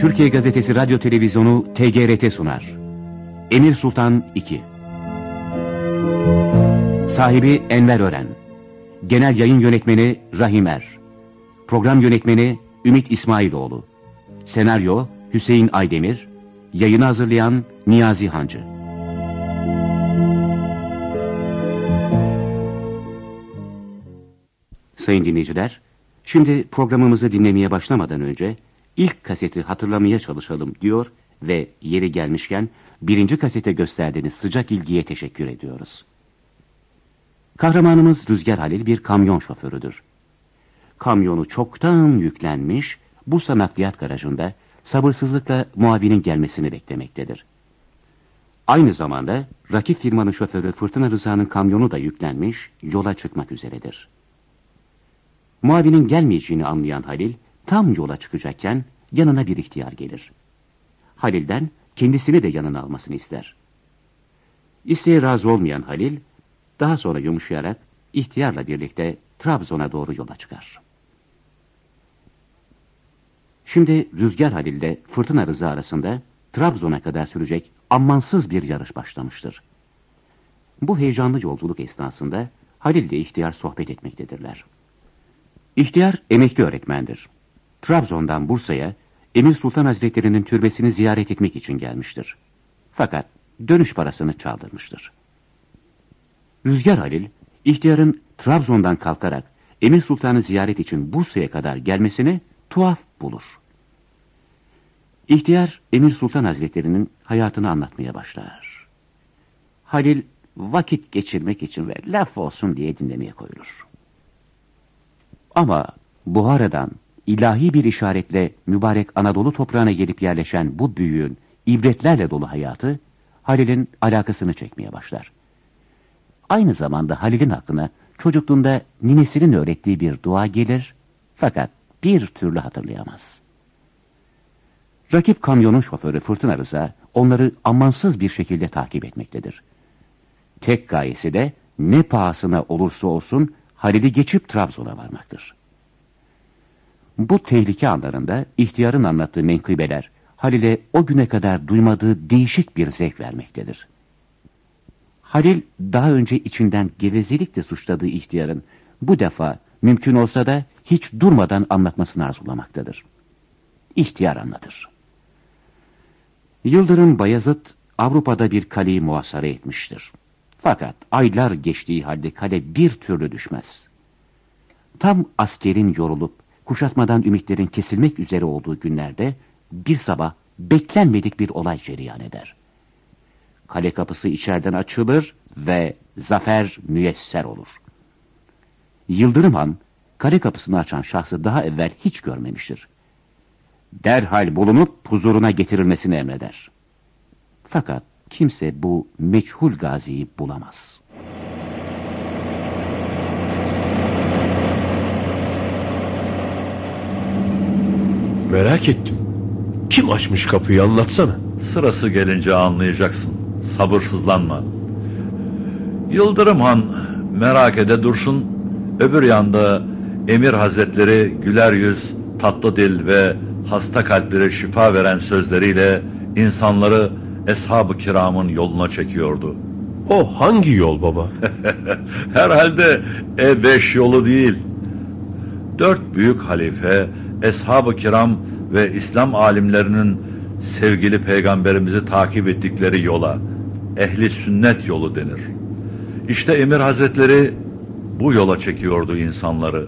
Türkiye Gazetesi Radyo Televizyonu TGRT sunar. Emir Sultan II. Sahibi Enver Ören. Genel yayın yönetmeni Rahim Er. Program yönetmeni Ümit İsmailoğlu. Senaryo Hüseyin Aydemir. Yayını hazırlayan Niyazi Hancı. Sayın dinleyiciler, şimdi programımızı dinlemeye başlamadan önce ilk kaseti hatırlamaya çalışalım diyor ve yeri gelmişken birinci kasete gösterdiğiniz sıcak ilgiye teşekkür ediyoruz. Kahramanımız Rüzgar Halil bir kamyon şoförüdür. Kamyonu çoktan yüklenmiş, Bursa nakliyat garajında sabırsızlıkla muavinin gelmesini beklemektedir. Aynı zamanda rakip firmanın şoförü Fırtına Rıza'nın kamyonu da yüklenmiş, yola çıkmak üzeredir. Muavinin gelmeyeceğini anlayan Halil tam yola çıkacakken yanına bir ihtiyar gelir. Halil'den kendisini de yanına almasını ister. İsteğe razı olmayan Halil daha sonra yumuşayarak ihtiyarla birlikte Trabzon'a doğru yola çıkar. Şimdi Rüzgar Halil ile Fırtına Rıza arasında Trabzon'a kadar sürecek amansız bir yarış başlamıştır. Bu heyecanlı yolculuk esnasında Halil ile ihtiyar sohbet etmektedirler. İhtiyar emekli öğretmendir. Trabzon'dan Bursa'ya Emir Sultan Hazretleri'nin türbesini ziyaret etmek için gelmiştir. Fakat dönüş parasını çaldırmıştır. Rüzgar Halil, ihtiyarın Trabzon'dan kalkarak Emir Sultan'ı ziyaret için Bursa'ya kadar gelmesini tuhaf bulur. İhtiyar Emir Sultan Hazretleri'nin hayatını anlatmaya başlar. Halil vakit geçirmek için ve laf olsun diye dinlemeye koyulur. Ama Buhara'dan ilahi bir işaretle mübarek Anadolu toprağına gelip yerleşen bu büyüğün ibretlerle dolu hayatı Halil'in alakasını çekmeye başlar. Aynı zamanda Halil'in aklına çocukluğunda ninesinin öğrettiği bir dua gelir fakat bir türlü hatırlayamaz. Rakip kamyonun şoförü Fırtına Rıza onları amansız bir şekilde takip etmektedir. Tek gayesi de ne pahasına olursa olsun Halil'i geçip Trabzon'a varmaktır. Bu tehlike anlarında ihtiyarın anlattığı menkıbeler Halil'e o güne kadar duymadığı değişik bir zevk vermektedir. Halil daha önce içinden gevezelikle suçladığı ihtiyarın bu defa mümkün olsa da hiç durmadan anlatmasını arzulamaktadır. İhtiyar anlatır. Yıldırım Bayezid Avrupa'da bir kaleyi muhasara etmiştir. Fakat aylar geçtiği halde kale bir türlü düşmez. Tam askerin yorulup kuşatmadan ümitlerin kesilmek üzere olduğu günlerde bir sabah beklenmedik bir olay cereyan eder. Kale kapısı içeriden açılır ve zafer müyesser olur. Yıldırım Han kale kapısını açan şahsı daha evvel hiç görmemiştir. Derhal bulunup huzuruna getirilmesini emreder. Fakat kimse bu meçhul gaziyi bulamaz. Merak ettim. Kim açmış kapıyı, anlatsana. Sırası gelince anlayacaksın. Sabırsızlanma. Yıldırım Han merak ede dursun. Öbür yanda Emir Hazretleri güler yüz, tatlı dil ve hasta kalplere şifa veren sözleriyle insanları Eshab-ı Kiram'ın yoluna çekiyordu. O hangi yol baba? Herhalde E5 yolu değil. 4 büyük halife, Eshab-ı Kiram ve İslam alimlerinin sevgili peygamberimizi takip ettikleri yola ehli sünnet yolu denir. İşte Emir Hazretleri bu yola çekiyordu insanları.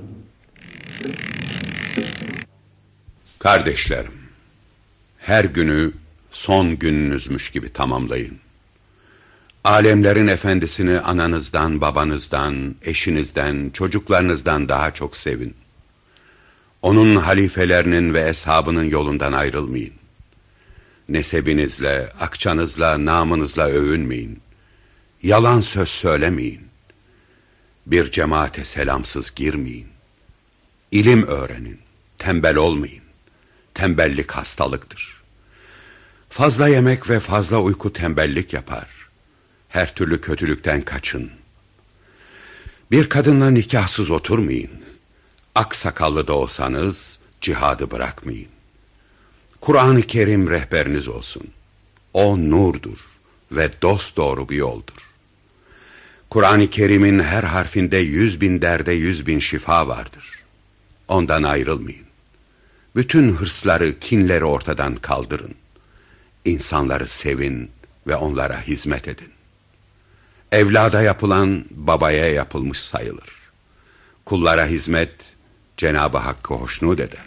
Kardeşlerim, her günü son gününüzmüş gibi tamamlayın. Alemlerin efendisini ananızdan, babanızdan, eşinizden, çocuklarınızdan daha çok sevin. Onun halifelerinin ve eshabının yolundan ayrılmayın. Nesebinizle, akçanızla, namınızla övünmeyin. Yalan söz söylemeyin. Bir cemaate selamsız girmeyin. İlim öğrenin, tembel olmayın. Tembellik hastalıktır. Fazla yemek ve fazla uyku tembellik yapar. Her türlü kötülükten kaçın. Bir kadınla nikahsız oturmayın. Ak sakallı da olsanız cihadı bırakmayın. Kur'an-ı Kerim rehberiniz olsun. O nurdur ve dosdoğru bir yoldur. Kur'an-ı Kerim'in her harfinde 100.000 derde 100.000 şifa vardır. Ondan ayrılmayın. Bütün hırsları, kinleri ortadan kaldırın. İnsanları sevin ve onlara hizmet edin. Evlada yapılan babaya yapılmış sayılır. Kullara hizmet Cenab-ı Hakk'ı hoşnut eder.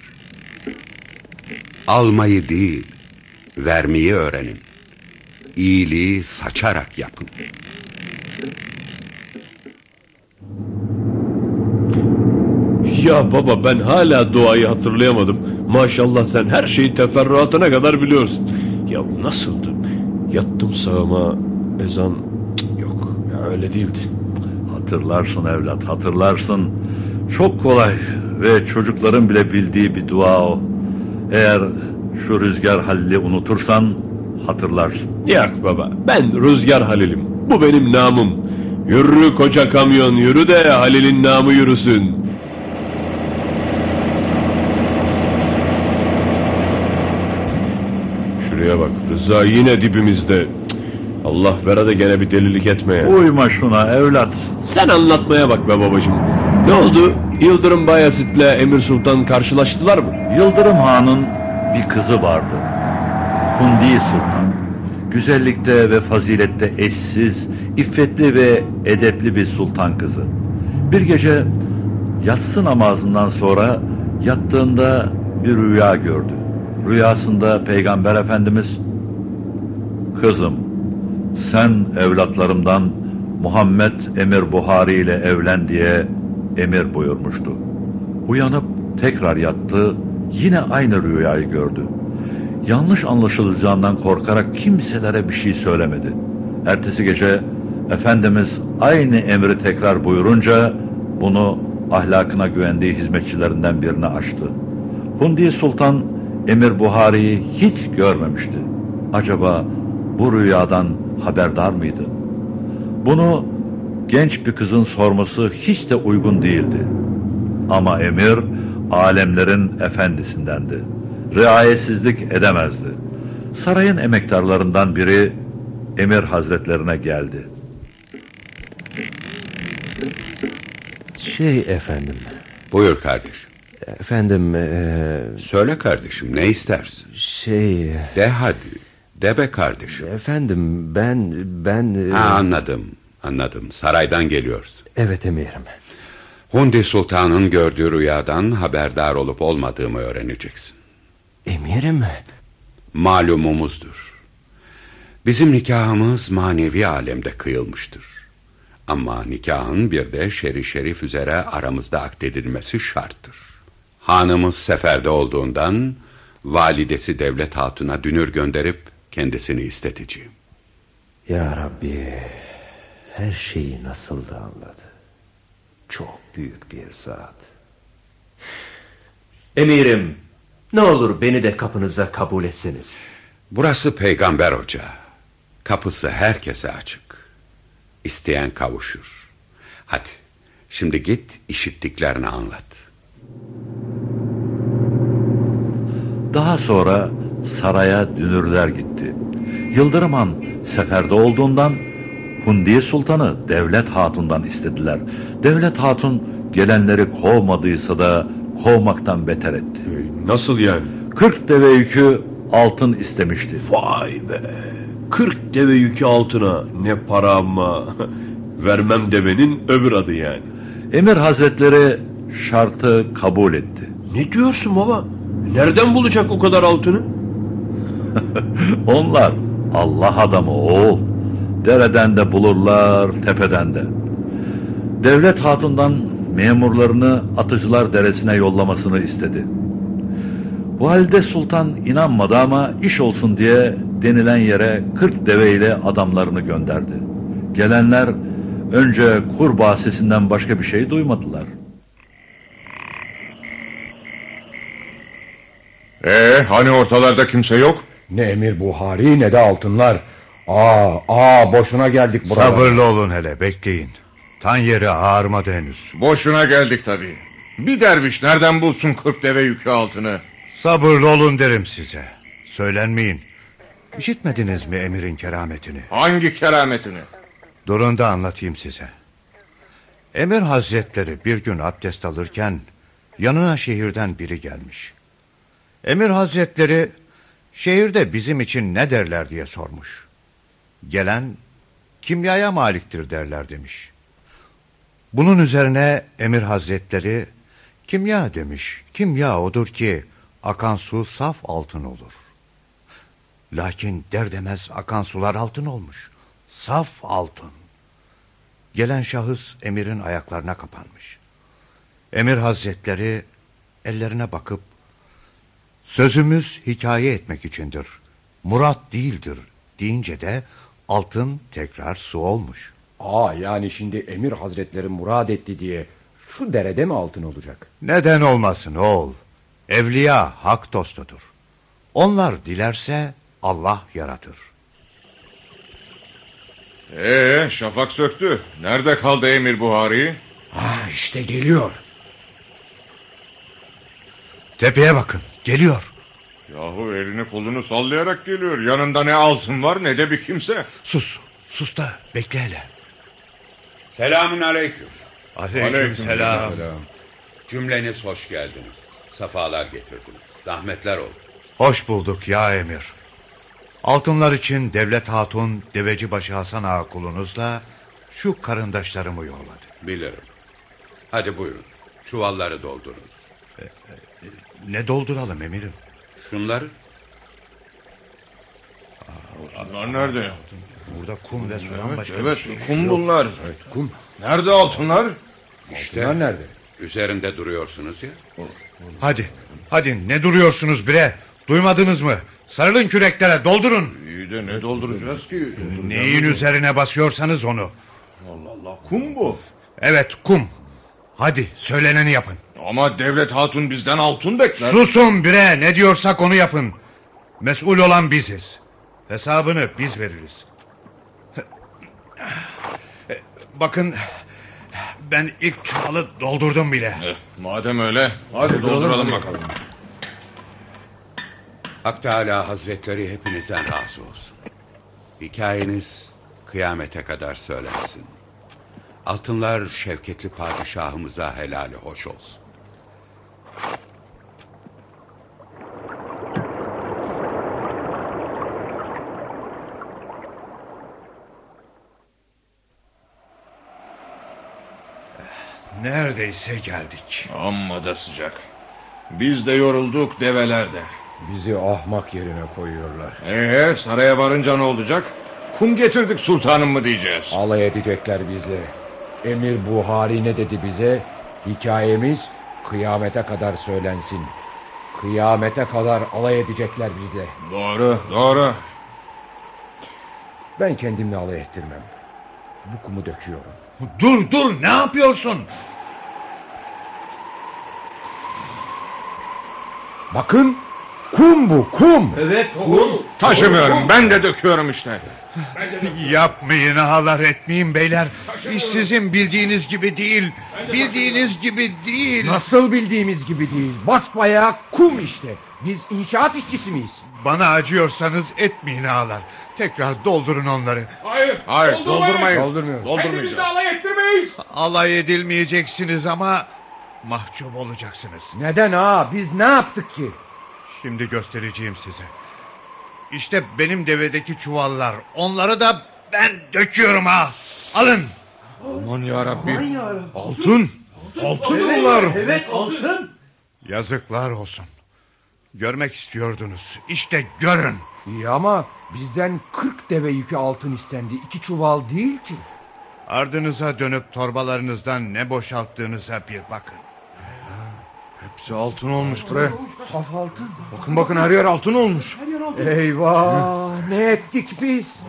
Almayı değil, vermeyi öğrenin. İyiliği saçarak yapın. Ya baba, ben hala duayı hatırlayamadım. Maşallah sen her şeyi teferruatına kadar biliyorsun. Ya nasıldı? Yattım sağıma, ezan yok. Ya öyle değildi. Hatırlarsın evlat, hatırlarsın. Çok kolay ve çocukların bile bildiği bir dua o. Eğer şu Rüzgar Halil'i unutursan hatırlarsın. Yok baba, ben Rüzgar Halil'im. Bu benim namım. Yürü koca kamyon, yürü de Halil'in namı yürüsün. Şuraya bak, Rıza yine dibimizde. Allah vere de gene bir delilik etme ya. Uyma şuna evlat. Sen anlatmaya bak be babacığım. Ne oldu? Yıldırım Bayezid'le Emir Sultan karşılaştılar mı? Yıldırım Han'ın bir kızı vardı. Hundi Sultan. Güzellikte ve fazilette eşsiz, iffetli ve edepli bir sultan kızı. Bir gece yatsı namazından sonra yattığında bir rüya gördü. Rüyasında Peygamber Efendimiz, "Kızım, sen evlatlarımdan Muhammed Emir Buhari ile evlen" diye emir buyurmuştu. Uyanıp tekrar yattı, yine aynı rüyayı gördü. Yanlış anlaşılacağından korkarak kimselere bir şey söylemedi. Ertesi gece Efendimiz aynı emri tekrar buyurunca bunu ahlakına güvendiği hizmetçilerinden birine açtı. Hundi Sultan Emir Buhari'yi hiç görmemişti. Acaba bu rüyadan haberdar mıydı? Bunu genç bir kızın sorması hiç de uygun değildi. Ama emir alemlerin efendisindendi. Riayetsizlik edemezdi. Sarayın emektarlarından biri emir hazretlerine geldi. Efendim. Buyur kardeşim. Efendim. Söyle kardeşim, ne istersin? De hadi. De be kardeşim. Efendim ben... Anladım. Saraydan geliyorsun. Evet emirim. Hundi Sultan'ın gördüğü rüyadan haberdar olup olmadığımı öğreneceksin. Emirim. Malumumuzdur. Bizim nikahımız manevi alemde kıyılmıştır. Ama nikahın bir de şer'i şerif üzere aramızda akdedilmesi şarttır. Hanımız seferde olduğundan validesi Devlet Hatun'a dünür gönderip kendisini isteteceğim. Ya Rabbi, her şeyi nasıl da anladı. Çok büyük bir zat. Emirim, ne olur beni de kapınıza kabul etseniz. Burası peygamber ocağı. Kapısı herkese açık. İsteyen kavuşur. Hadi şimdi git, işittiklerini anlat. Daha sonra saraya dünürler gitti. Yıldırım Han seferde olduğundan Hundi Sultan'ı Devlet Hatun'dan istediler. Devlet Hatun gelenleri kovmadıysa da kovmaktan beter etti. Nasıl yani? 40 deve yükü altın istemişti. Vay be! 40 deve yükü altına, ne para ama. Vermem devenin öbür adı yani. Emir Hazretleri şartı kabul etti. Ne diyorsun baba? Nereden bulacak o kadar altını? Onlar Allah adamı oğul. Dereden de bulurlar, tepeden de. Devlet Hatun'dan memurlarını Atıcılar Deresi'ne yollamasını istedi. Valide Sultan inanmadı ama iş olsun diye denilen yere 40 deveyle adamlarını gönderdi. Gelenler önce kurbağa sesinden başka bir şey duymadılar. Hani ortalarda kimse yok? Ne Emir Buhari ne de altınlar. Boşuna geldik buraya. Sabırlı olun hele, bekleyin. Tan yeri ağarmadı henüz. Boşuna geldik tabii. Bir derviş nereden bulsun 40 deve yükü altını? Sabırlı olun derim size. Söylenmeyin. İşitmediniz mi emirin kerametini? Hangi kerametini? Durun da anlatayım size. Emir Hazretleri bir gün abdest alırken yanına şehirden biri gelmiş. Emir Hazretleri şehirde bizim için ne derler diye sormuş. Gelen kimyaya maliktir derler demiş. Bunun üzerine Emir Hazretleri kimya demiş. Kimya odur ki akan su saf altın olur. Lakin der demez akan sular altın olmuş. Saf altın. Gelen şahıs emirin ayaklarına kapanmış. Emir Hazretleri ellerine bakıp sözümüz hikaye etmek içindir, murat değildir deyince de altın tekrar su olmuş. Yani şimdi Emir Hazretleri murad etti diye şu derede mi altın olacak? Neden olmasın oğul? Evliya hak dostudur. Onlar dilerse Allah yaratır. Şafak söktü. Nerede kaldı Emir Buhari? İşte geliyor. Tepeye bakın, geliyor. Yahu elini kolunu sallayarak geliyor. Yanında ne altın var ne de bir kimse. Sus da bekle hele. Selamün aleyküm. Aleykümselam. Cümleniz hoş geldiniz. Safalar getirdiniz. Zahmetler oldu. Hoş bulduk ya emir. Altınlar için Devlet Hatun Devecibaşı Hasan Ağa kulunuzla şu karındaşlarımı yolladı. Bilirim. Hadi buyurun. Çuvalları doldurunuz. Ne dolduralım emirim? Şunları. Bunlar nerede? Burada kum ve sudan başka Evet, bir şey kum yok. bunlar. Evet, kum. Nerede altınlar? İşte Bunlar nerede? üzerinde duruyorsunuz ya. Hadi ne duruyorsunuz bre? Duymadınız mı? Sarılın küreklere, doldurun. İyi de ne dolduracağız ki? Neyin üzerine basıyorsanız onu. Allah Allah, kum bu. Evet, kum. Hadi söyleneni yapın. Ama Devlet Hatun bizden altın bekler. Susun bre, ne diyorsak onu yapın. Mesul olan biziz. Hesabını biz veririz. Bakın, ben ilk çuvalı doldurdum bile. Madem öyle, hadi dolduralım bakalım. Hak Teâlâ Hazretleri hepinizden razı olsun. Hikayeniz kıyamete kadar söylensin. Altınlar şevketli padişahımıza helali hoş olsun. Neredeyse geldik. Amma da sıcak. Biz de yorulduk, develer de. Bizi ahmak yerine koyuyorlar. Saraya varınca ne olacak? Kum getirdik sultanım mı diyeceğiz? Alay edecekler bize. Emir Buhari ne dedi bize? Hikayemiz kıyamete kadar söylensin. Kıyamete kadar alay edecekler bizle. Doğru. Ben kendimle alay ettirmem. Bu kumu döküyorum. Dur, ne yapıyorsun? Bakın, kum bu, kum. Evet, kum. Taşımıyorum, ben de döküyorum işte. Yapmayın, ağlar etmeyin beyler. İş sizin bildiğiniz gibi değil. Bildiğiniz gibi değil. Nasıl bildiğimiz gibi değil. Basbayağı kum işte. Biz inşaat işçisi miyiz? Bana acıyorsanız etmeyin ağalar. Tekrar doldurun onları. Hayır, doldurmayız. Doldurmuyoruz. Alay edilmeyeceksiniz ama mahcup olacaksınız. Neden ağa? Biz ne yaptık ki? Şimdi göstereceğim size. İşte benim devedeki çuvallar. Onları da ben döküyorum ha. Alın. Aman yarabbi. Altın bunlar. Evet, altın. Yazıklar olsun. Görmek istiyordunuz. İşte görün. İyi ama bizden 40 deve yükü altın istendi. 2 çuval değil ki. Ardınıza dönüp torbalarınızdan ne boşalttığınıza bir bakın. Hepsi altın olmuş bre. Saf altın. Bakın her yer altın olmuş. Eyvah, ne ettik biz?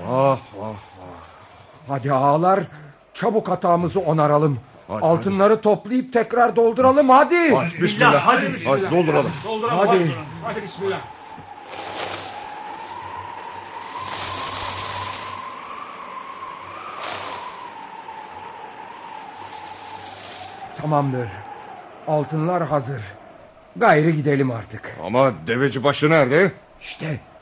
Hadi ağalar, çabuk hatamızı onaralım. Altınları toplayıp tekrar dolduralım hadi. Bismillah. Hadi dolduralım. Hadi bismillah. Tamamdır. Altınlar hazır. Gayrı gidelim artık. Ama deveci başı nerede? İşte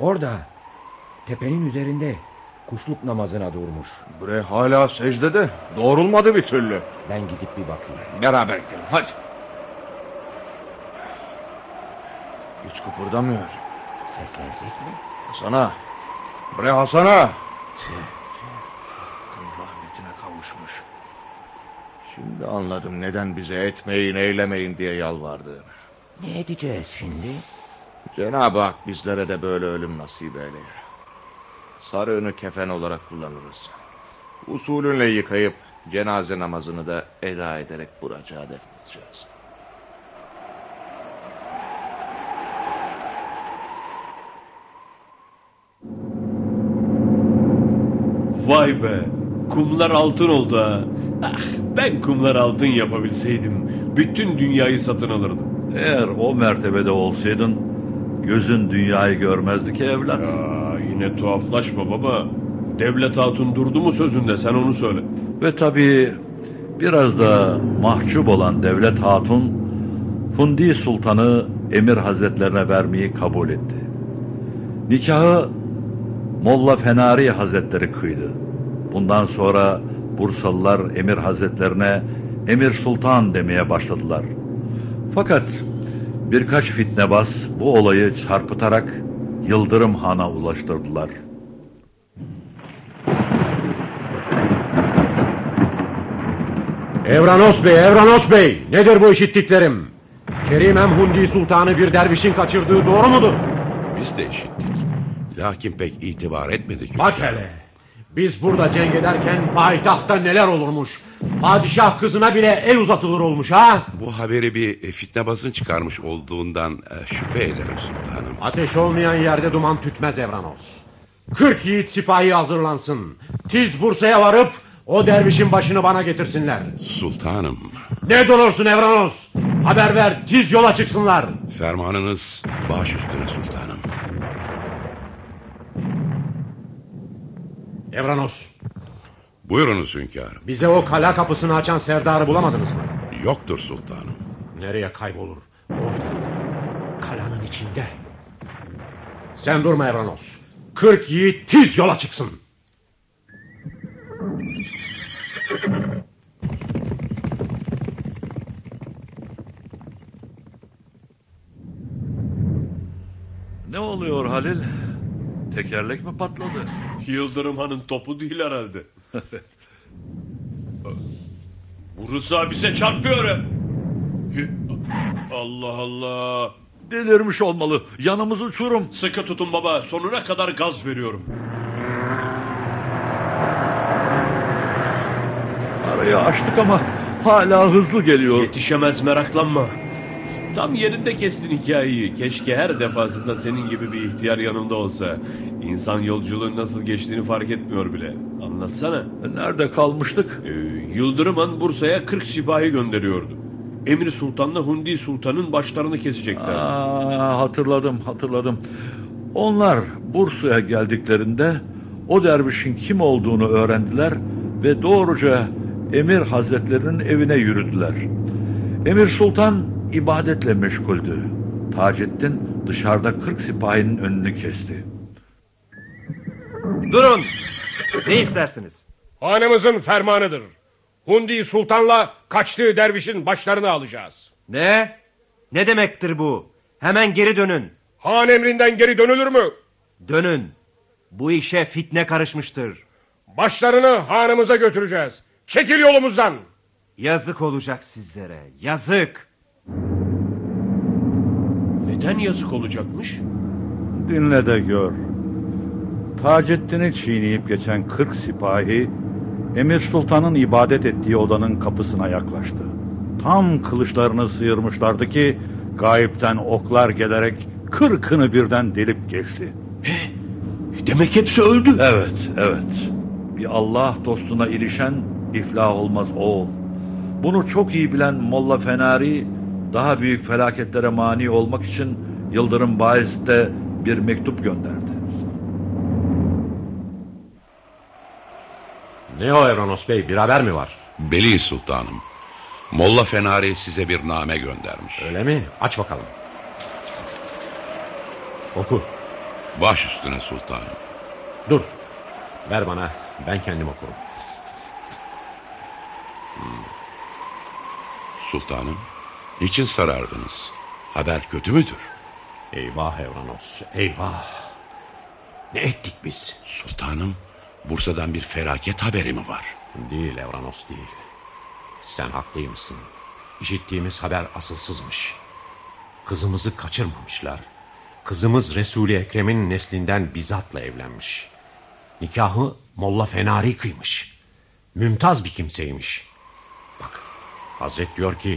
Orada, tepenin üzerinde kuşluk namazına durmuş. Bre hala secdede. Doğrulmadı bir türlü. Ben gidip bir bakayım. Beraber gidelim hadi. Hiç kıpırdamıyor. Seslensek mi? Hasan'a. Bre Hasan'a. Hakkın rahmetine kavuşmuş. Şimdi anladım neden bize etmeyin eylemeyin diye yalvardığını. Ne edeceğiz şimdi? Cenab-ı Hak bizlere de böyle ölüm nasip eyleye. Sarığını kefen olarak kullanırız. Usulünle yıkayıp cenaze namazını da eda ederek buracağa defnedeceğiz. Vay be, kumlar altın oldu ha. Ah, ben kumlar altın yapabilseydim bütün dünyayı satın alırdım. Eğer o mertebede olsaydın gözün dünyayı görmezdi ki evlat. Ya yine tuhaflaşma baba. Devlet hatun durdu mu sözünde, sen onu söyle. Ve tabii biraz da mahcup olan devlet hatun Hundi Sultan'ı Emir Hazretlerine vermeyi kabul etti. Nikahı Molla Fenari Hazretleri kıydı. Bundan sonra Bursalılar Emir Hazretlerine Emir Sultan demeye başladılar. Fakat birkaç fitnebaz bu olayı çarpıtarak Yıldırım Han'a ulaştırdılar. Evranos Bey, nedir bu işittiklerim? Kerimem Hundi Sultan'ı bir dervişin kaçırdığı doğru mudur? Biz de işittik. Lakin pek itibar etmedik. Bak hele, biz burada cenk ederken payitahtta neler olurmuş. Padişah kızına bile el uzatılır olmuş ha? Bu haberi bir fitnebazın çıkarmış olduğundan şüphe ederim sultanım. Ateş olmayan yerde duman tütmez Evranos. 40 yiğit sipahi hazırlansın. Tiz Bursa'ya varıp o dervişin başını bana getirsinler. Sultanım. Ne durursun Evranos? Haber ver, tiz yola çıksınlar. Fermanınız baş üstüne sultanım. Evranos. Buyurunuz hünkârım. Bize o kala kapısını açan serdarı bulamadınız mı? Yoktur sultanım. Nereye kaybolur? Oradaydı. Kalanın içinde. Sen durma Evranos. 40 yiğit tiz yola çıksın. Ne oluyor Halil? Tekerlek mi patladı? Yıldırım Han'ın topu değil herhalde. Bu Rıza bize çarpıyor ya. Allah Allah. Delirmiş olmalı. Yanımız uçurum. Sıkı tutun baba. Sonuna kadar gaz veriyorum. Arayı açtık ama hala hızlı geliyor. Yetişemez, meraklanma. Tam yerinde kestin hikayeyi. Keşke her defasında senin gibi bir ihtiyar yanımda olsa. İnsan yolculuğun nasıl geçtiğini fark etmiyor bile. Anlatsana. Nerede kalmıştık? Yıldırım Han Bursa'ya 40 sipahi gönderiyordu. Emir Sultan'la Hundi Sultan'ın başlarını kesecekler. Hatırladım. Onlar Bursa'ya geldiklerinde o dervişin kim olduğunu öğrendiler ve doğruca Emir Hazretlerinin evine yürüdüler. Emir Sultan ibadetle meşguldü. Taceddin dışarıda 40 sipahinin önünü kesti. Durun! Ne istersiniz? Hanımızın fermanıdır. Hundi Sultan'la kaçtığı dervişin başlarını alacağız. Ne? Ne demektir bu? Hemen geri dönün. Han emrinden geri dönülür mü? Dönün. Bu işe fitne karışmıştır. Başlarını hanımıza götüreceğiz. Çekil yolumuzdan. Yazık olacak sizlere. Yazık. Neden yazık olacakmış? Dinle de gör. Taceddin'i çiğneyip geçen 40 sipahi Emir Sultan'ın ibadet ettiği odanın kapısına yaklaştı. Tam kılıçlarını sıyırmışlardı ki gayipten oklar gelerek 40'ını birden delip geçti. Demek hepsi öldü. Evet. Bir Allah dostuna ilişen iflah olmaz oğul. Bunu çok iyi bilen Molla Fenari daha büyük felaketlere mani olmak için Yıldırım Bayezid'e bir mektup gönderdi. Ne o Evranos Bey, bir haber mi var? Beli sultanım. Molla Fenari size bir name göndermiş. Öyle mi? Aç bakalım. Oku. Baş üstüne sultanım. Dur. Ver bana. Ben kendim okurum. Sultanım, niçin sarardınız? Haber kötü müdür? Eyvah Evranos, eyvah. Ne ettik biz? Sultanım, Bursa'dan bir felaket haberi mi var? Değil Evranos, değil. Sen haklıymışsın. İşittiğimiz haber asılsızmış. Kızımızı kaçırmamışlar. Kızımız Resul-i Ekrem'in neslinden Bizat'la evlenmiş. Nikahı Molla Fenari kıymış. Mümtaz bir kimseymiş. Bak, Hazret diyor ki,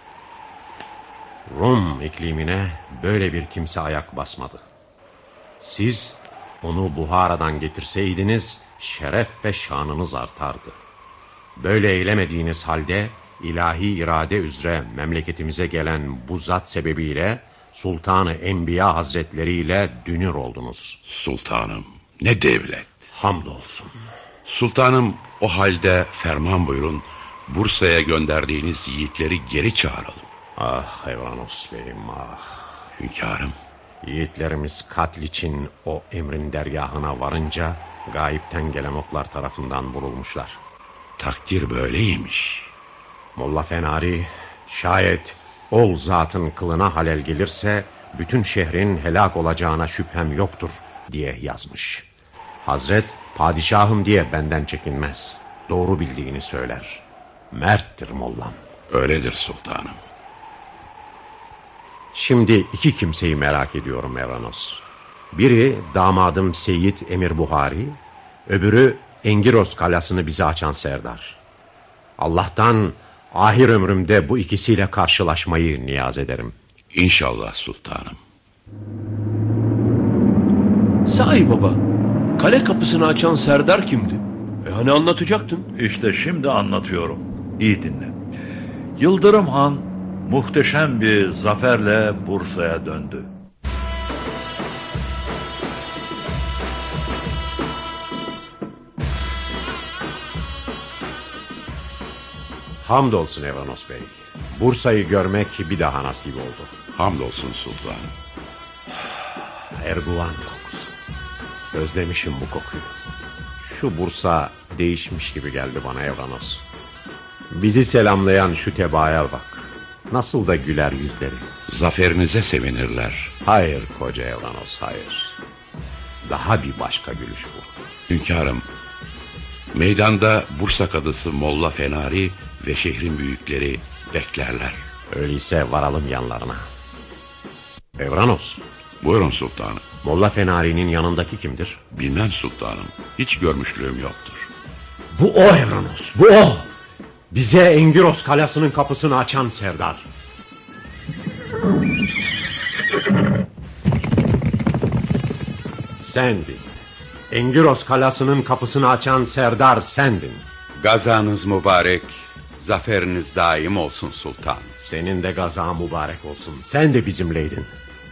Rum iklimine böyle bir kimse ayak basmadı. Siz onu Buhara'dan getirseydiniz şeref ve şanınız artardı. Böyle eylemediğiniz halde ilahi irade üzere memleketimize gelen bu zat sebebiyle Sultan-ı Enbiya Hazretleri ile dünür oldunuz. Sultanım, ne devlet. Hamdolsun. Sultanım, o halde ferman buyurun, Bursa'ya gönderdiğiniz yiğitleri geri çağıralım. Ah Evranos Bey'im, ah. Hünkârım. Yiğitlerimiz katl için o emrin dergahına varınca gayipten gelen oklar tarafından vurulmuşlar. Takdir böyleymiş. Molla Fenari, şayet ol zatın kılına halel gelirse bütün şehrin helak olacağına şüphem yoktur diye yazmış. Hazret padişahım diye benden çekinmez. Doğru bildiğini söyler. Merttir mollam. Öyledir sultanım. Şimdi iki kimseyi merak ediyorum Evranos. Biri damadım Seyyid Emir Buhari, öbürü Engiros kalasını bize açan Serdar. Allah'tan ahir ömrümde bu ikisiyle karşılaşmayı niyaz ederim. İnşallah sultanım. Sahi baba, kale kapısını açan Serdar kimdi? Hani anlatacaktın? İşte şimdi anlatıyorum. İyi dinle. Yıldırım Han muhteşem bir zaferle Bursa'ya döndü. Hamdolsun Evranos Bey. Bursa'yı görmek bir daha nasip oldu. Hamdolsun sultanım. Erguvan kokusu. Özlemişim bu kokuyu. Şu Bursa değişmiş gibi geldi bana Evranos. Bizi selamlayan şu tebaaya bak. Nasıl da güler yüzleri. Zaferinize sevinirler. Hayır koca Evranos, hayır. Daha bir başka gülüş bu. Hünkârım, meydanda Bursa kadısı Molla Fenari ve şehrin büyükleri beklerler. Öyleyse varalım yanlarına. Evranos. Buyurun sultanım. Molla Fenari'nin yanındaki kimdir? Bilmem sultanım. Hiç görmüşlüğüm yoktur. Bu o Evranos, bu o. Bize Engiros kalasının kapısını açan Serdar. Sendin. Engiros kalasının kapısını açan Serdar sendin. Gazanız mübarek, zaferiniz daim olsun sultan. Senin de gazan mübarek olsun. Sen de bizimleydin.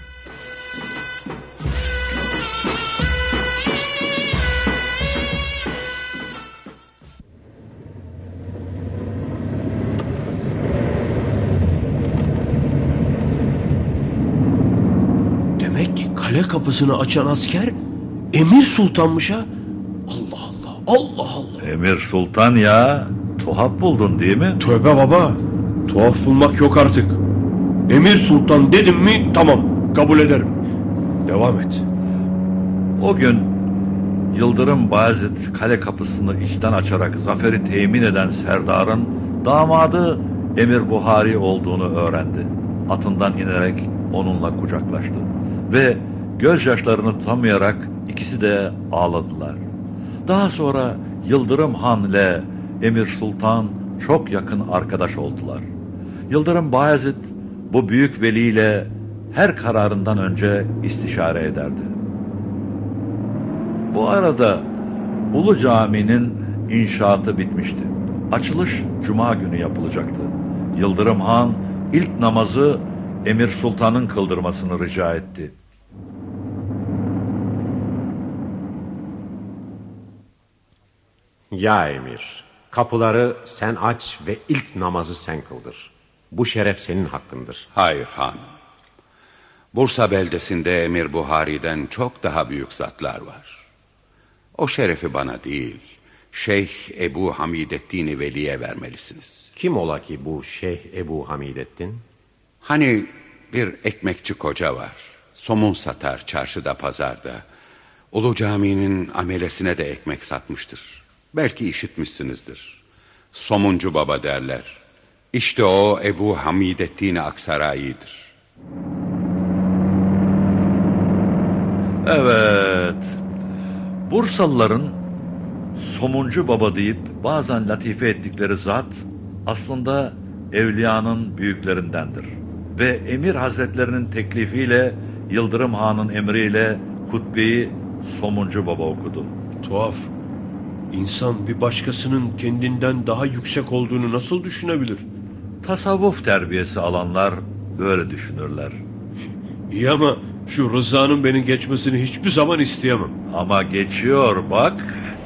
Demek ki kale kapısını açan asker Emir Sultan'mış ha. Allah Allah, Allah Allah. Emir Sultan ya, tuhaf buldun değil mi? Tövbe baba, tuhaf bulmak yok artık. Emir Sultan dedim mi tamam, kabul ederim. Devam et. O gün Yıldırım Bayezid kale kapısını içten açarak zaferi temin eden Serdar'ın damadı Emir Buhari olduğunu öğrendi. Atından inerek onunla kucaklaştı ve gözyaşlarını tutamayarak ikisi de ağladılar. Daha sonra Yıldırım Han ile Emir Sultan çok yakın arkadaş oldular. Yıldırım Bayezid bu büyük veliyle her kararından önce istişare ederdi. Bu arada Ulu Cami'nin inşaatı bitmişti. Açılış Cuma günü yapılacaktı. Yıldırım Han ilk namazı Emir Sultan'ın kıldırmasını rica etti. Ya Emir, kapıları sen aç ve ilk namazı sen kıldır. Bu şeref senin hakkındır. Hayır hanım. Bursa beldesinde Emir Buhari'den çok daha büyük zatlar var. O şerefi bana değil, Şeyh Ebu Hamidettin Veli'ye vermelisiniz. Kim ola ki bu Şeyh Ebu Hamidettin? Hani bir ekmekçi koca var. Somun satar çarşıda pazarda. Ulu Cami'nin amelesine de ekmek satmıştır. Belki işitmişsinizdir. Somuncu baba derler. İşte o Ebu Hamidettin Aksaray'ıdır. Evet. Bursalıların somuncu baba deyip bazen latife ettikleri zat aslında evliyanın büyüklerindendir. Ve Emir Hazretlerinin teklifiyle Yıldırım Han'ın emriyle hutbeyi somuncu baba okudu. Tuhaf. İnsan bir başkasının kendinden daha yüksek olduğunu nasıl düşünebilir? Tasavvuf terbiyesi alanlar böyle düşünürler. İyi ama şu Rıza'nın beni geçmesini hiçbir zaman isteyemem. Ama geçiyor bak.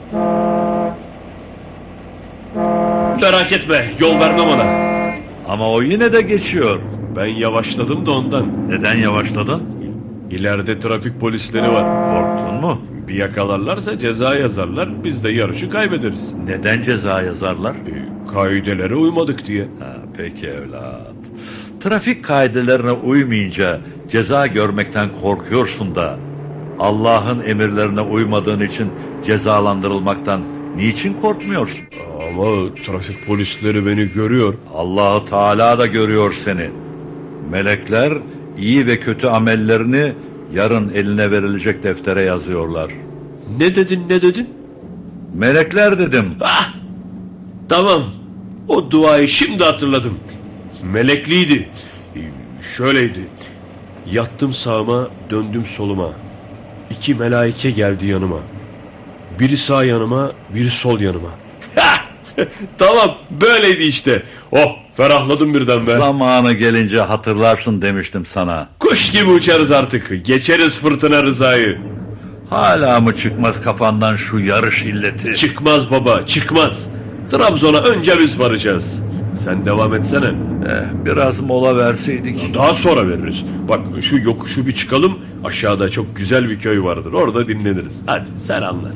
Merak etme, yol vermem ona. Ama o yine de geçiyor. Ben yavaşladım da ondan. Neden yavaşladın? İleride trafik polisleri var. Korktun mu? Bir yakalarlarsa ceza yazarlar, biz de yarışı kaybederiz. Neden ceza yazarlar? Kaidelere uymadık diye. Peki evlat. Trafik kaidelerine uymayınca ceza görmekten korkuyorsun da Allah'ın emirlerine uymadığın için cezalandırılmaktan niçin korkmuyorsun? Ama trafik polisleri beni görüyor. Allah-u Teala da görüyor seni. Melekler iyi ve kötü amellerini yarın eline verilecek deftere yazıyorlar. Ne dedin? Melekler dedim. Tamam. O duayı şimdi hatırladım. Melekliydi. Şöyleydi. Yattım sağıma, döndüm soluma. 2 melaike geldi yanıma. Biri sağ yanıma, biri sol yanıma. Tamam, böyleydi işte. Oh, ferahladım birden be. Zamanı gelince hatırlarsın demiştim sana. Kuş gibi uçarız artık. Geçeriz fırtına Rıza'yı. Hala mı çıkmaz kafandan şu yarış illeti? Çıkmaz baba, çıkmaz. Trabzon'a önce biz varacağız. Sen devam etsene. Biraz mola verseydik. Daha sonra veririz. Bak şu yokuşu bir çıkalım. Aşağıda çok güzel bir köy vardır. Orada dinleniriz. Hadi sen anlat.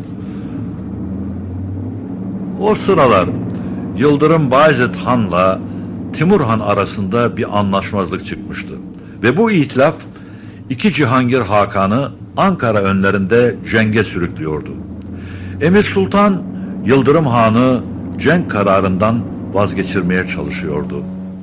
O sıralar Yıldırım Bayezid Han'la Timur Han arasında bir anlaşmazlık çıkmıştı. Ve bu itilaf 2 Cihangir Hakan'ı Ankara önlerinde cenge sürüklüyordu. Emir Sultan Yıldırım Han'ı cenk kararından vazgeçirmeye çalışıyordu.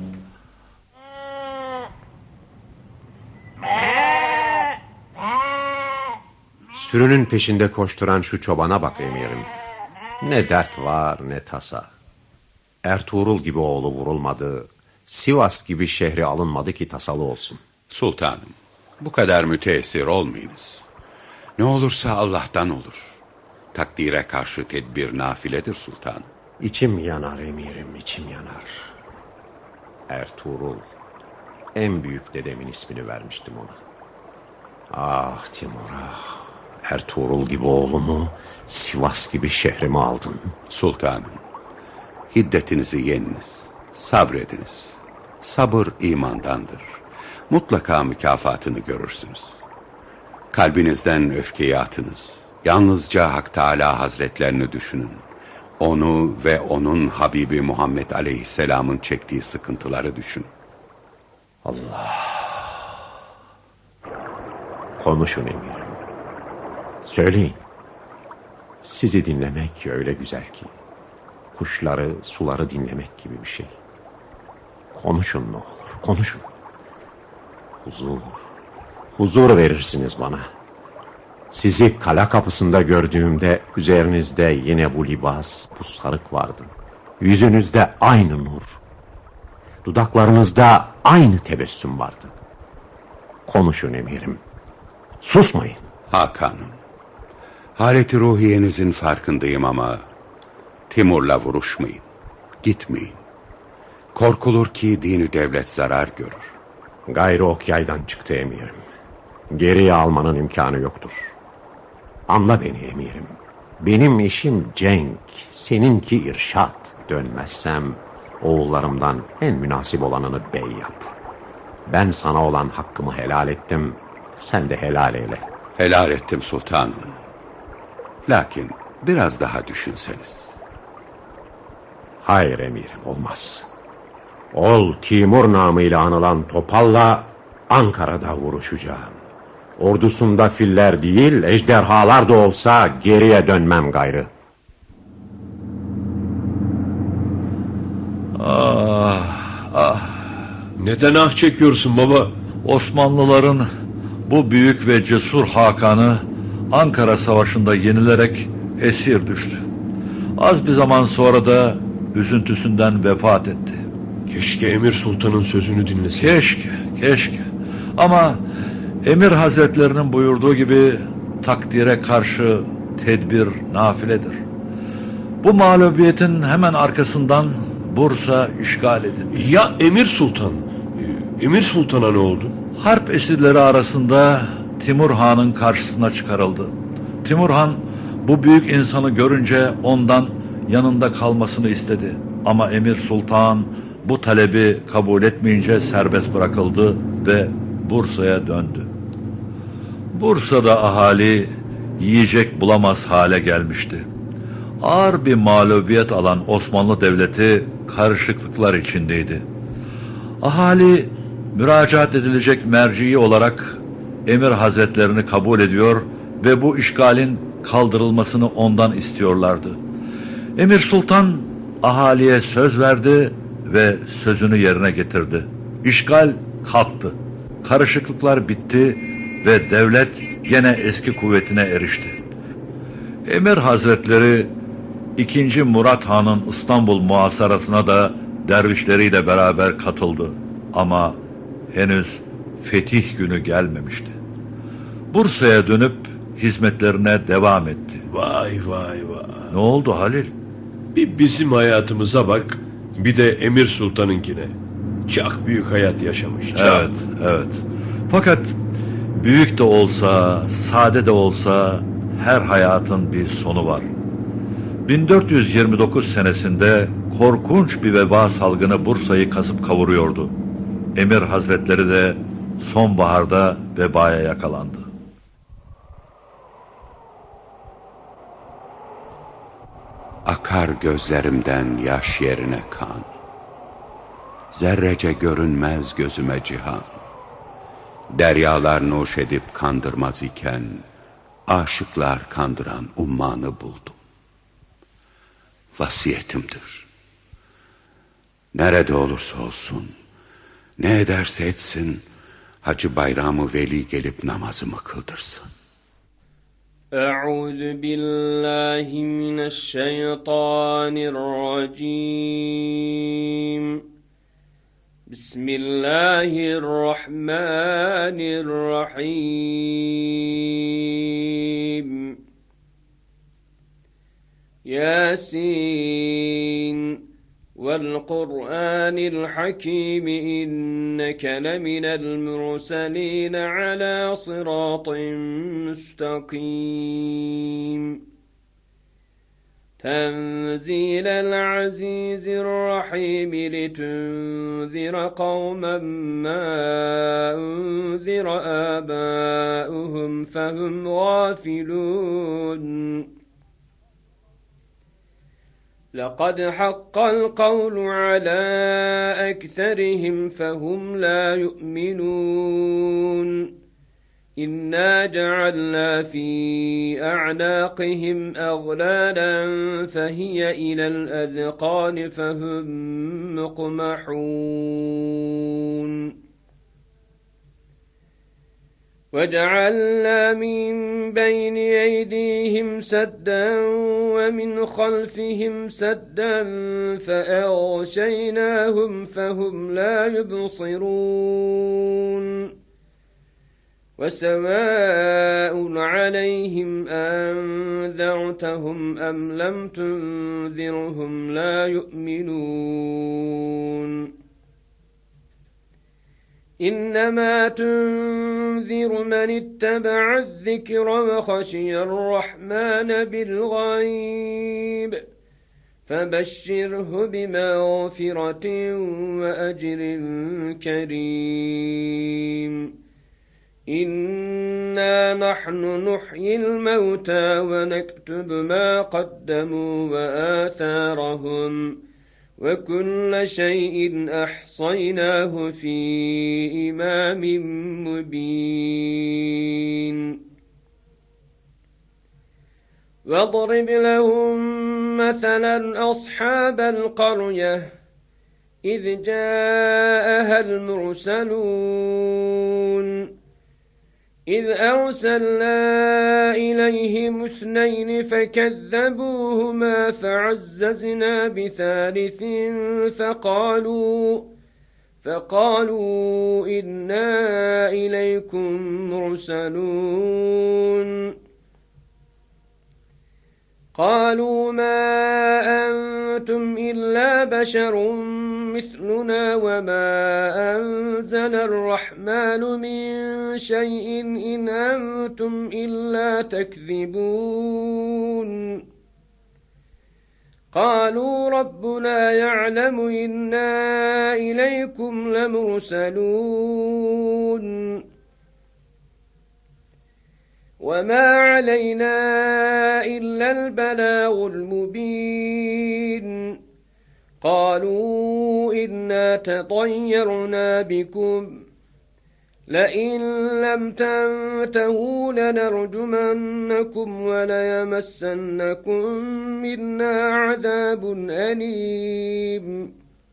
Sürünün peşinde koşturan şu çobana bak emirim. Ne dert var ne tasa. Ertuğrul gibi oğlu vurulmadı, Sivas gibi şehri alınmadı ki tasalı olsun. Sultanım, bu kadar müteessir olmayınız. Ne olursa Allah'tan olur. Takdire karşı tedbir nafiledir sultanım. İçim yanar emirim, içim yanar. Ertuğrul, en büyük dedemin ismini vermiştim ona. Ah Timur ah, Ertuğrul gibi oğlumu, Sivas gibi şehrimi aldın. Sultanım, hiddetinizi yeniniz, sabrediniz. Sabır imandandır. Mutlaka mükafatını görürsünüz. Kalbinizden öfkeyi atınız. Yalnızca Hak Teâlâ Hazretlerini düşünün. Onu ve onun Habibi Muhammed Aleyhisselam'ın çektiği sıkıntıları düşünün. Allah. Konuşun emirim. Söyleyin. Sizi dinlemek öyle güzel ki. Kuşları, suları dinlemek gibi bir şey. Konuşun ne olur, konuşun. Huzur verirsiniz bana. Sizi kale kapısında gördüğümde üzerinizde yine bu libas, bu sarık vardı. Yüzünüzde aynı nur. Dudaklarınızda aynı tebessüm vardı. Konuşun emirim. Susmayın. Hakan'ım, haleti ruhiyenizin farkındayım ama Timur'la vuruşmayın. Gitmeyin. Korkulur ki dini devlet zarar görür. Gayrı ok yaydan çıktı emirim. Geriye almanın imkanı yoktur. Anla beni emirim. Benim işim cenk, seninki irşat. Dönmezsem oğullarımdan en münasip olanını bey yap. Ben sana olan hakkımı helal ettim, sen de helal eyle. Helal ettim sultanım. Lakin biraz daha düşünseniz. Hayır emirim, olmaz. Oğul Timur namıyla anılan Topal'la Ankara'da vuruşacağım. Ordusunda filler değil, ejderhalar da olsa geriye dönmem gayrı. Neden ah çekiyorsun baba? Osmanlıların bu büyük ve cesur Hakan'ı Ankara Savaşı'nda yenilerek esir düştü. Az bir zaman sonra da üzüntüsünden vefat etti. Keşke Emir Sultan'ın sözünü dinleseydim. Keşke. Ama Emir Hazretlerinin buyurduğu gibi takdire karşı tedbir nafiledir. Bu mağlubiyetin hemen arkasından Bursa işgal edildi. Ya Emir Sultan? Emir Sultan'a ne oldu? Harp esirleri arasında Timur Han'ın karşısına çıkarıldı. Timur Han bu büyük insanı görünce ondan yanında kalmasını istedi. Ama Emir Sultan bu talebi kabul etmeyince serbest bırakıldı ve Bursa'ya döndü. Bursa'da ahali yiyecek bulamaz hale gelmişti. Ağır bir mağlubiyet alan Osmanlı Devleti karışıklıklar içindeydi. Ahali müracaat edilecek merci olarak Emir Hazretlerini kabul ediyor ve bu işgalin kaldırılmasını ondan istiyorlardı. Emir Sultan ahaliye söz verdi ve sözünü yerine getirdi. İşgal kalktı. Karışıklıklar bitti ve devlet gene eski kuvvetine erişti. Emir Hazretleri 2. Murat Han'ın İstanbul muhasaratına da dervişleriyle beraber katıldı. Ama henüz fetih günü gelmemişti. Bursa'ya dönüp hizmetlerine devam etti. Vay. Ne oldu Halil? Bir bizim hayatımıza bak, bir de Emir Sultan'ınkine. Çok büyük hayat yaşamış. Evet. Fakat büyük de olsa, sade de olsa her hayatın bir sonu var. 1429 senesinde korkunç bir veba salgını Bursa'yı kasıp kavuruyordu. Emir Hazretleri de sonbaharda vebaya yakalandı. Akar gözlerimden yaş yerine kan. Zerrece görünmez gözüme cihan. Deryalar nuş edip kandırmaz iken, aşıklar kandıran ummanı buldum. Vasiyetimdir. Nerede olursa olsun, ne ederse etsin, Hacı Bayram-ı Veli gelip namazımı kıldırsın. Eûzü billahi mineşşeytanirracim. Bismillahirrahmanirrahim. Yasin والقرآن الحكيم إنك لمن المرسلين على صراط مستقيم تنزيل العزيز الرحيم لتنذر قوما ما أنذر آباؤهم فهم غافلون لقد حق القول على أكثرهم فهم لا يؤمنون إنا جعلنا في أعناقهم أغلالا فهي إلى الأذقان فهم مقمحون وجعلنا من بين أيديهم سدا ومن خلفهم سدا فأغشيناهم فهم لا يبصرون وسواء عليهم أنذرتهم أم لم تنذرهم لا يؤمنون إنما تنذر من اتبع الذكر وخشي الرحمن بالغيب فبشره بمغفرة وأجر كريم إنا نحن نحيي الموتى ونكتب ما قدموا وآثارهم وكل شيء أحصيناه في إمام مبين واضرب لهم مثلا أصحاب القرية إذ جاءها المرسلون إذ أرسلنا إليهم 2 فكذبوهما فعززنا بثالث فقالوا إنا إليكم مرسلون قالوا ما أنتم إلا بشر مثلنا وما أنزل الرحمن من شيء إن أنتم إلا تكذبون قالوا ربنا يعلم إنا إليكم لمرسلون وما علينا إلا البلاغ المبين قالوا إنا تطيرنا بكم لئن لم تنتهوا لنرجمنكم وليمسنكم منا عذاب أليم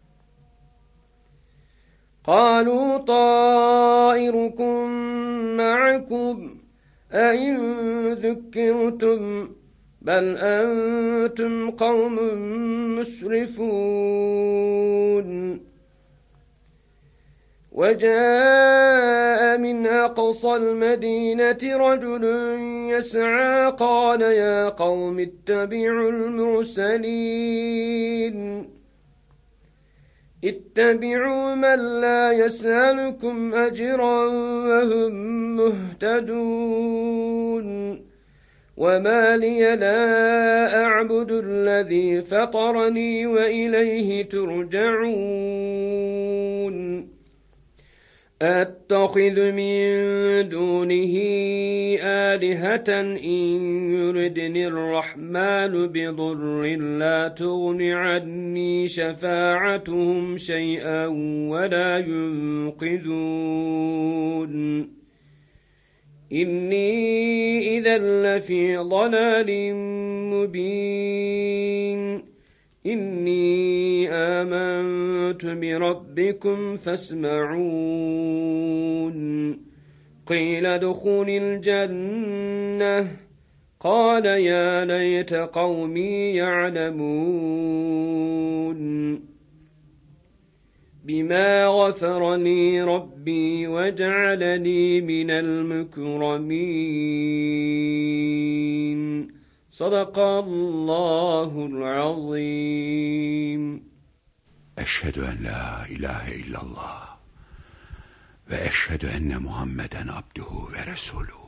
قالوا طائركم معكم أئن ذكرتم بل أنتم قوم مسرفون وجاء من أقصى المدينة رجل يسعى قال يا قوم اتبعوا المرسلين اتبعوا من لا يسألكم أجرا وهم مهتدون وما لي لا أعبد الذي فطرني وإليه ترجعون أتخذ من دونه آلهة إن يردني الرحمن بضر لا تغن عني شفاعتهم شيئا ولا ينقذون إني إذا لفي ضلال مبين إني آمنت بربكم فاسمعون قيل ادخل الجنة قال يا ليت قومي يعلمون بما غفر لي ربي وجعلني من المكرمين صدق الله العظيم أشهد أن لا إله إلا الله وأشهد أن محمدا عبده ورسوله.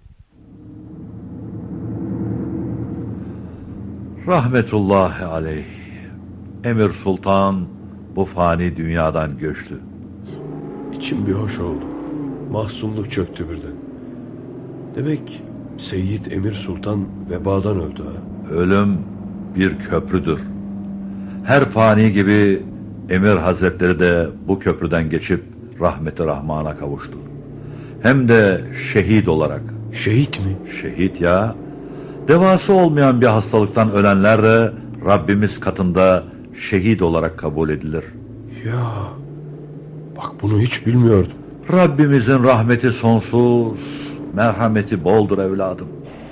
Rahmetullahi aleyh. Emir Sultan bu fani dünyadan göçtü. İçim bir hoş oldu. Mahzunluk çöktü birden. Demek Seyyid Emir Sultan vebadan öldü ha. Ölüm bir köprüdür. Her fani gibi Emir Hazretleri de bu köprüden geçip rahmeti Rahman'a kavuştu. Hem de şehit olarak. Şehit mi? Şehit ya. Devası olmayan bir hastalıktan ölenler de Rabbimiz katında şehit olarak kabul edilir. Ya bak bunu hiç bilmiyordum. Rabbimizin rahmeti sonsuz, merhameti boldur evladım.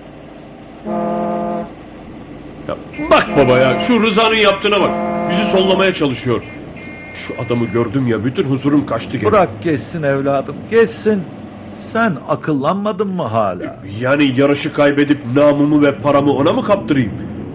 Ya bak baba ya, şu Rıza'nın yaptığına bak. Bizi sollamaya çalışıyor. Şu adamı gördüm ya, bütün huzurum kaçtı gene. Bırak geçsin evladım, geçsin. Sen akıllanmadın mı hala? Yani yarışı kaybedip namumu ve paramı ona mı kaptırayım?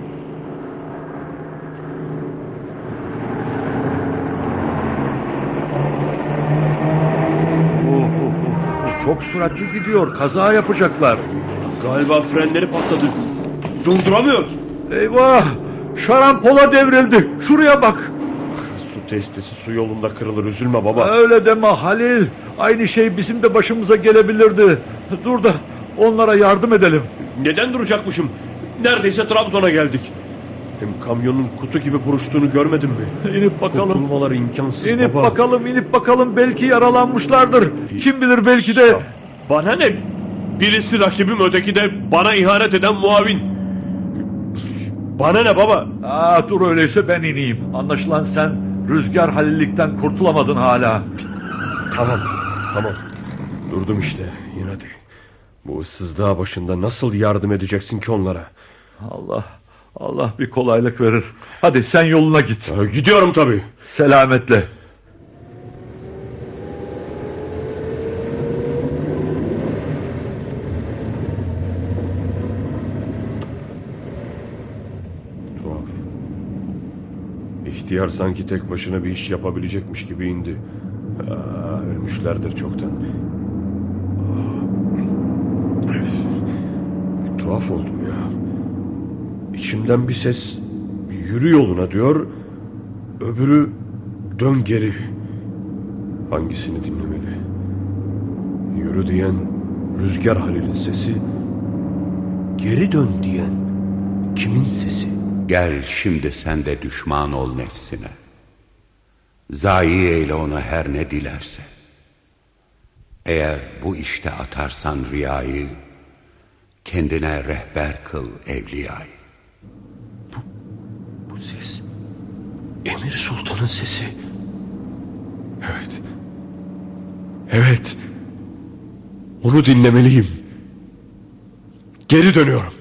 Çok süratli gidiyor, kaza yapacaklar. Galiba frenleri patladı. Durduramıyoruz. Eyvah! Şarampola devrildi. Şuraya bak. Su testisi su yolunda kırılır, üzülme baba. Öyle deme Halil. Aynı şey bizim de başımıza gelebilirdi. Dur da onlara yardım edelim. Neden duracakmışım? Neredeyse Trabzon'a geldik. Hem kamyonun kutu gibi buruştuğunu görmedin mi? İnip bakalım. Kurtulmaları imkansız İnip baba. inip bakalım. Belki yaralanmışlardır. Kim bilir, belki de. Bana ne? Birisi rakibim, öteki de bana ihanet eden muavin. Bana ne baba? Dur öyleyse ben ineyim. Anlaşılan sen Rüzgar Halillikten kurtulamadın hala. Tamam. Durdum işte. Yine de. Bu ıssız dağ başında nasıl yardım edeceksin ki onlara? Allah bir kolaylık verir. Hadi sen yoluna git. Gidiyorum tabii. Selametle. Tuhaf. İhtiyar sanki tek başına bir iş yapabilecekmiş gibi indi. Ölmüşlerdir çoktan. Bir tuhaf oldum ya. İçimden bir ses yürü yoluna diyor, öbürü dön geri. Hangisini dinlemeli? Yürü diyen Rüzgar Halil'in sesi, geri dön diyen kimin sesi? Gel şimdi sen de düşman ol nefsine. Zayi eyle ona her ne dilerse. Eğer bu işte atarsan riyayı, kendine rehber kıl evliyayı. Bu ses Emir Sultan'ın sesi. Evet. Onu dinlemeliyim. Geri dönüyorum.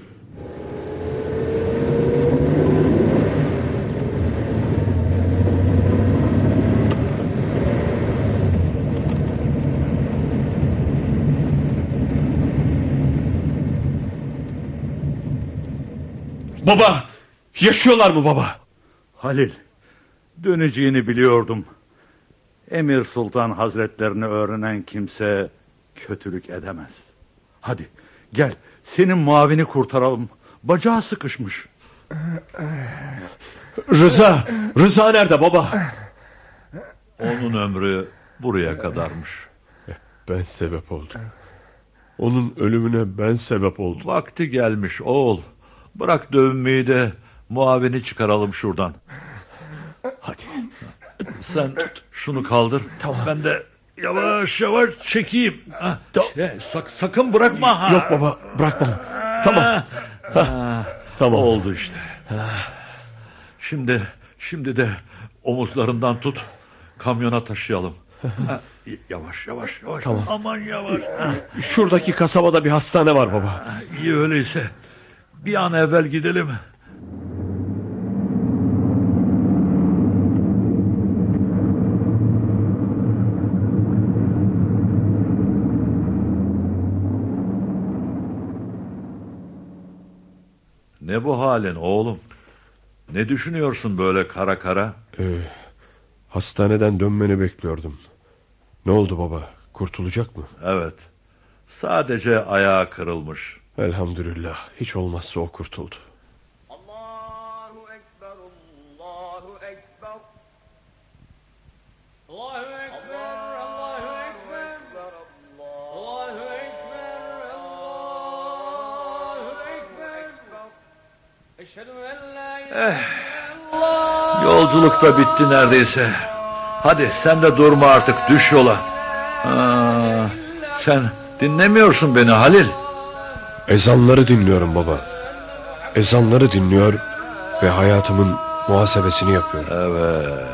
Baba, yaşıyorlar mı baba? Halil, döneceğini biliyordum. Emir Sultan Hazretlerini öğrenen kimse kötülük edemez. Hadi gel, senin muavini kurtaralım. Bacağı sıkışmış. Rıza nerede baba? Onun ömrü buraya kadarmış. Ben sebep oldum. Onun ölümüne ben sebep oldum. Vakti gelmiş oğul. Bırak dövünmeyi de muavini çıkaralım şuradan. Hadi. Sen şunu kaldır. Tamam. Ben de yavaş çekeyim. Sakın bırakma. Yok baba, bırakmam. Tamam. Tamam. Oldu işte. Şimdi de omuzlarından tut. Kamyona taşıyalım. Yavaş. Tamam. Aman yavaş. Şuradaki kasabada bir hastane var baba. İyi öyleyse. Bir an evvel gidelim. Ne bu halin oğlum? Ne düşünüyorsun böyle kara kara? Hastaneden dönmeni bekliyordum. Ne oldu baba? Kurtulacak mı? Evet. Sadece ayağı kırılmış. Elhamdülillah. Hiç olmazsa o kurtuldu. Allahu Ekber, Allahu Ekber. Allahu Ekber, Allahu Ekber. Allahu Ekber, Allahu Ekber. Eşhedü en la ilahe illallah. Yolculuk da bitti neredeyse. Hadi sen de durma artık, düş yola. Sen dinlemiyorsun beni Halil. Ezanları dinliyorum baba. Ezanları dinliyor ve hayatımın muhasebesini yapıyorum. Evet,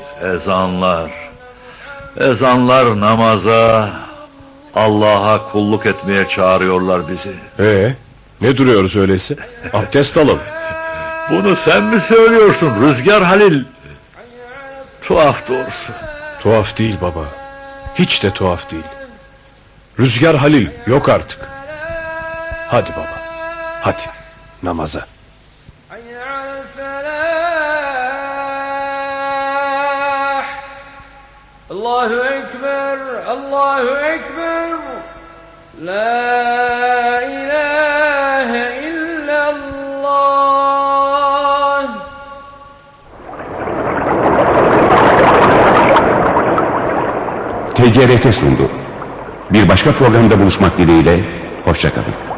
ezanlar namaza, Allah'a kulluk etmeye çağırıyorlar bizi. Ne duruyoruz öyleyse? Abdest alın. Bunu sen mi söylüyorsun Rüzgar Halil? Tuhaf doğrusu. Tuhaf değil baba. Hiç de tuhaf değil. Rüzgar Halil yok artık. Hadi baba. Hadi namaza. Allahu Ekber, Allahu Ekber. La ilahe illallah. TGRT sundu. Bir başka programda buluşmak dileğiyle, hoşça kalın.